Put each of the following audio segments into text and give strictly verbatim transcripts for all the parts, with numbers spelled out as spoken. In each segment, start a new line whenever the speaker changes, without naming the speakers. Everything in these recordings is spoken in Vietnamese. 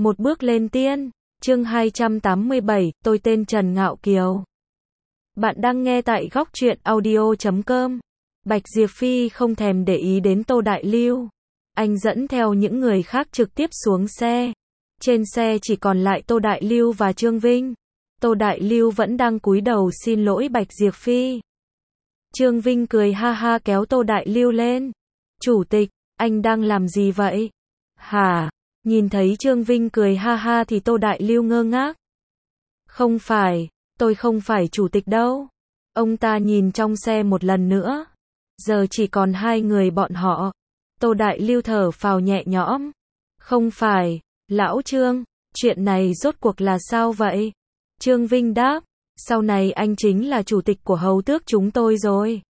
Một bước lên tiên, chương hai trăm tám mươi bảy, tôi tên Trần Ngạo Kiều. Bạn đang nghe tại góc truyện audio chấm com. Bạch Diệp Phi không thèm để ý đến Tô Đại Lưu. Anh dẫn theo những người khác trực tiếp xuống xe. Trên xe chỉ còn lại Tô Đại Lưu và Trương Vinh. Tô Đại Lưu vẫn đang cúi đầu xin lỗi Bạch Diệp Phi. Trương Vinh cười ha ha kéo Tô Đại Lưu lên. Chủ tịch, anh đang làm gì vậy? Hả? Nhìn thấy Trương Vinh cười ha ha thì Tô Đại Lưu ngơ ngác. Không phải, tôi không phải chủ tịch đâu. Ông ta nhìn trong xe một lần nữa. Giờ chỉ còn hai người bọn họ. Tô Đại Lưu thở phào nhẹ nhõm. Không phải, lão Trương, chuyện này rốt cuộc là sao vậy? Trương Vinh đáp, sau này anh chính là chủ tịch của hầu tước chúng tôi rồi.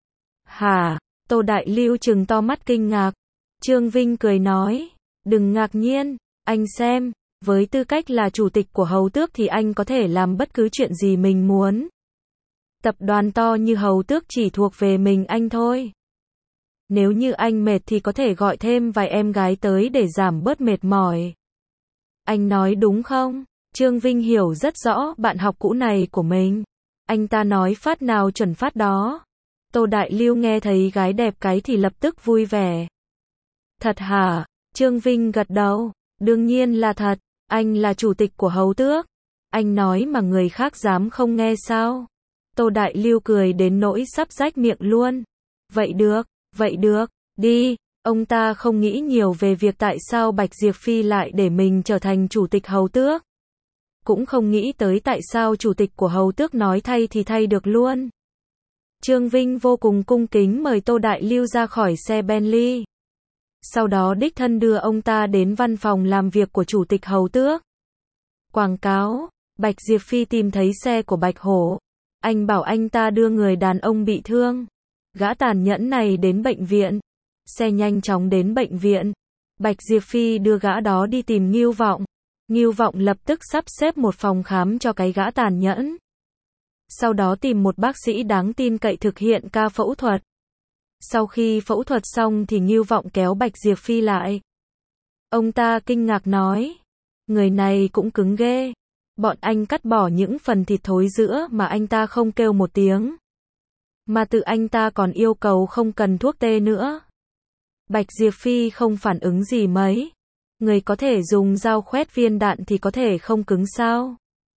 Hả? Tô Đại Lưu trừng to mắt kinh ngạc. Trương Vinh cười nói, đừng ngạc nhiên, anh xem, với tư cách là chủ tịch của hầu tước thì anh có thể làm bất cứ chuyện gì mình muốn. Tập đoàn to như hầu tước chỉ thuộc về mình anh thôi. Nếu như anh mệt thì có thể gọi thêm vài em gái tới để giảm bớt mệt mỏi. Anh nói đúng không? Trương Vinh hiểu rất rõ bạn học cũ này của mình. Anh ta nói phát nào chuẩn phát đó. Tô Đại Lưu nghe thấy gái đẹp cái thì lập tức vui vẻ. Thật hả? Trương Vinh gật đầu. Đương nhiên là thật. Anh là chủ tịch của hầu tước. Anh nói mà người khác dám không nghe sao? Tô Đại Lưu cười đến nỗi sắp rách miệng luôn. Vậy được, vậy được, đi. Ông ta không nghĩ nhiều về việc tại sao Bạch Diệp Phi lại để mình trở thành chủ tịch hầu tước. Cũng không nghĩ tới tại sao chủ tịch của hầu tước nói thay thì thay được luôn. Trương Vinh vô cùng cung kính mời Tô Đại Lưu ra khỏi xe Bentley. Sau đó đích thân đưa ông ta đến văn phòng làm việc của chủ tịch hầu tước. Quảng cáo, Bạch Diệp Phi tìm thấy xe của Bạch Hổ. Anh bảo anh ta đưa người đàn ông bị thương, gã tàn nhẫn này đến bệnh viện. Xe nhanh chóng đến bệnh viện. Bạch Diệp Phi đưa gã đó đi tìm Ngưu Vọng. Ngưu Vọng lập tức sắp xếp một phòng khám cho cái gã tàn nhẫn. Sau đó tìm một bác sĩ đáng tin cậy thực hiện ca phẫu thuật. Sau khi phẫu thuật xong thì Ngưu Vọng kéo Bạch Diệp Phi lại. Ông ta kinh ngạc nói, người này cũng cứng ghê. Bọn anh cắt bỏ những phần thịt thối giữa mà anh ta không kêu một tiếng. Mà tự anh ta còn yêu cầu không cần thuốc tê nữa. Bạch Diệp Phi không phản ứng gì mấy. Người có thể dùng dao khoét viên đạn thì có thể không cứng sao?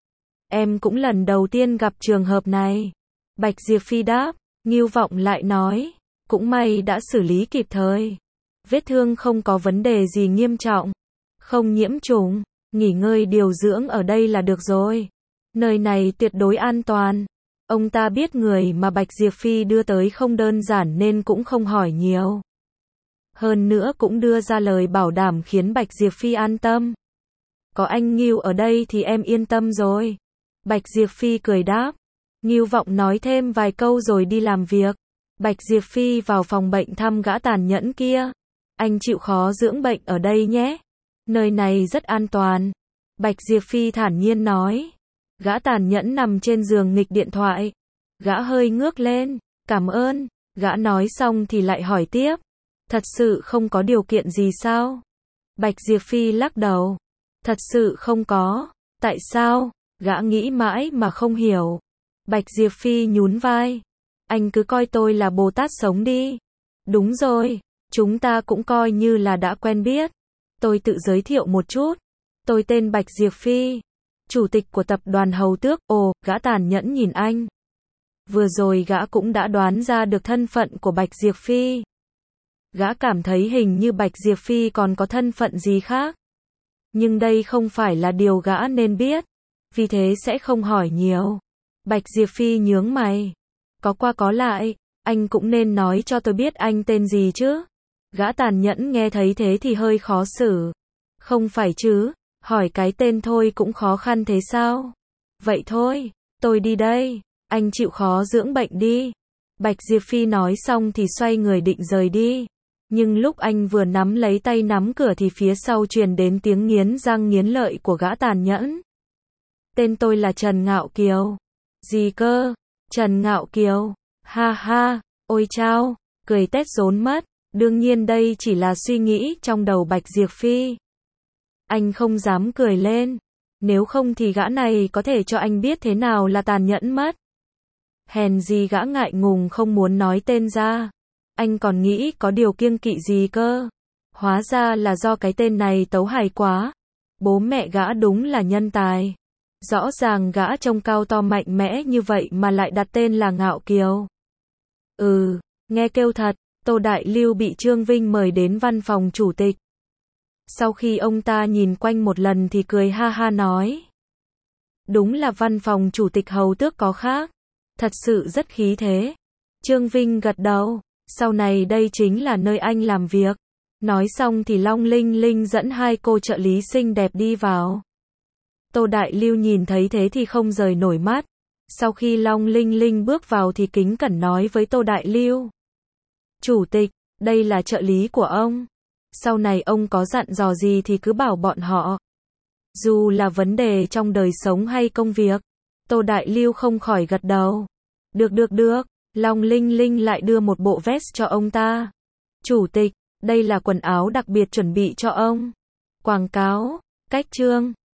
Em cũng lần đầu tiên gặp trường hợp này. Bạch Diệp Phi đáp. Ngưu Vọng lại nói, cũng may đã xử lý kịp thời. Vết thương không có vấn đề gì nghiêm trọng. Không nhiễm trùng. Nghỉ ngơi điều dưỡng ở đây là được rồi. Nơi này tuyệt đối an toàn. Ông ta biết người mà Bạch Diệp Phi đưa tới không đơn giản nên cũng không hỏi nhiều. Hơn nữa cũng đưa ra lời bảo đảm khiến Bạch Diệp Phi an tâm. Có anh Ngưu ở đây thì em yên tâm rồi. Bạch Diệp Phi cười đáp. Ngưu Vọng nói thêm vài câu rồi đi làm việc. Bạch Diệp Phi vào phòng bệnh thăm gã tàn nhẫn kia. Anh chịu khó dưỡng bệnh ở đây nhé. Nơi này rất an toàn. Bạch Diệp Phi thản nhiên nói. Gã tàn nhẫn nằm trên giường nghịch điện thoại. Gã hơi ngước lên. Cảm ơn. Gã nói xong thì lại hỏi tiếp. Thật sự không có điều kiện gì sao? Bạch Diệp Phi lắc đầu. Thật sự không có. Tại sao? Gã nghĩ mãi mà không hiểu. Bạch Diệp Phi nhún vai. Anh cứ coi tôi là Bồ Tát sống đi. Đúng rồi. Chúng ta cũng coi như là đã quen biết. Tôi tự giới thiệu một chút. Tôi tên Bạch Diệp Phi. Chủ tịch của tập đoàn hầu tước. Ồ, gã tàn nhẫn nhìn anh. Vừa rồi gã cũng đã đoán ra được thân phận của Bạch Diệp Phi. Gã cảm thấy hình như Bạch Diệp Phi còn có thân phận gì khác. Nhưng đây không phải là điều gã nên biết. Vì thế sẽ không hỏi nhiều. Bạch Diệp Phi nhướng mày. Có qua có lại, anh cũng nên nói cho tôi biết anh tên gì chứ. Gã tàn nhẫn nghe thấy thế thì hơi khó xử. Không phải chứ, hỏi cái tên thôi cũng khó khăn thế sao? Vậy thôi, tôi đi đây, anh chịu khó dưỡng bệnh đi. Bạch Diệp Phi nói xong thì xoay người định rời đi. Nhưng lúc anh vừa nắm lấy tay nắm cửa thì phía sau truyền đến tiếng nghiến răng nghiến lợi của gã tàn nhẫn. Tên tôi là Trần Ngạo Kiều. Gì cơ? Trần Ngạo Kiều. Ha ha, ôi chao, cười tét rốn mất. Đương nhiên đây chỉ là suy nghĩ trong đầu Bạch Diệp Phi. Anh không dám cười lên. Nếu không thì gã này có thể cho anh biết thế nào là tàn nhẫn mất. Hèn gì gã ngại ngùng không muốn nói tên ra. Anh còn nghĩ có điều kiêng kỵ gì cơ. Hóa ra là do cái tên này tấu hài quá. Bố mẹ gã đúng là nhân tài. Rõ ràng gã trông cao to mạnh mẽ như vậy mà lại đặt tên là Ngạo Kiều. Ừ, nghe kêu thật. Tô Đại Lưu bị Trương Vinh mời đến văn phòng chủ tịch. Sau khi ông ta nhìn quanh một lần thì cười ha ha nói. Đúng là văn phòng chủ tịch hầu tước có khác. Thật sự rất khí thế. Trương Vinh gật đầu. Sau này đây chính là nơi anh làm việc. Nói xong thì Long Linh Linh dẫn hai cô trợ lý xinh đẹp đi vào. Tô Đại Lưu nhìn thấy thế thì không rời nổi mắt. Sau khi Long Linh Linh bước vào thì kính cẩn nói với Tô Đại Lưu. Chủ tịch, đây là trợ lý của ông. Sau này ông có dặn dò gì thì cứ bảo bọn họ. Dù là vấn đề trong đời sống hay công việc. Tô Đại Lưu không khỏi gật đầu. Được được được, Long Linh Linh lại đưa một bộ vest cho ông ta. Chủ tịch, đây là quần áo đặc biệt chuẩn bị cho ông. Quảng cáo, cách chương.